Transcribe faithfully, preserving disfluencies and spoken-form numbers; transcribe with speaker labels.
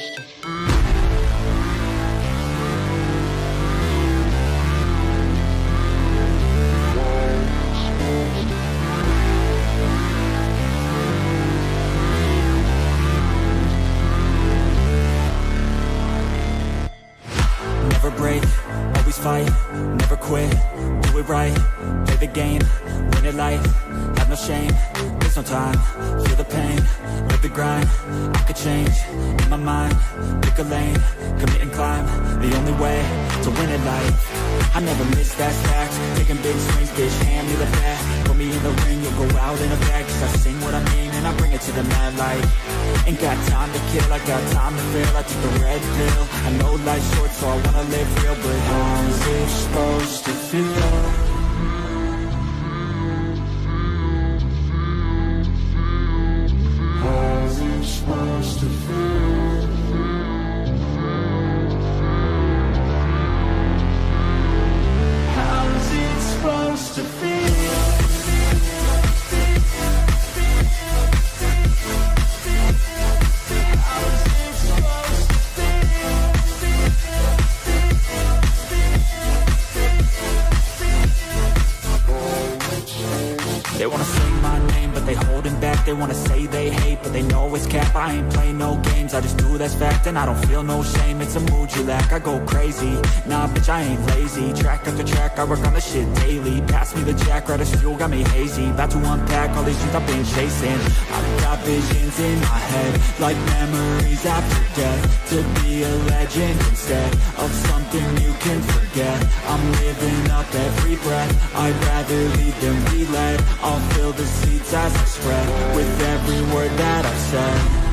Speaker 1: Never break, always fight, never quit, do it right, play the game, win it life, have no shame, there's no time, feel the pain, live the grind, I could change, in my mind, pick a lane, commit and climb, the only way to win it life. I never miss, that's fact, taking big swings, bitch, hand me the bat, put me in the ring, you'll go out in a bag, cause I sing what I mean and I bring it to the mad light. Ain't got time to kill, I got time to feel, I took the red pill, I know life's short so I wanna live real, but how's it supposed to feel? How's it supposed to feel? How's it supposed to feel? They wanna sing my name, but they holding back. They wanna say they hate, but they know it's cap. I ain't play no games, I just do that's fact. And I don't feel no shame, it's a mood you lack. I go crazy, nah bitch I ain't lazy. Track after track, I work on the shit daily. Pass me the jack, right as fuel, got me hazy. About to unpack all these things I've been chasing. I've got visions in my head, like memories after death. To be a legend instead of something you can forget. I'm living up every breath, I'd rather lead than be led. I'll fill the seats as I spread with every word that I've said.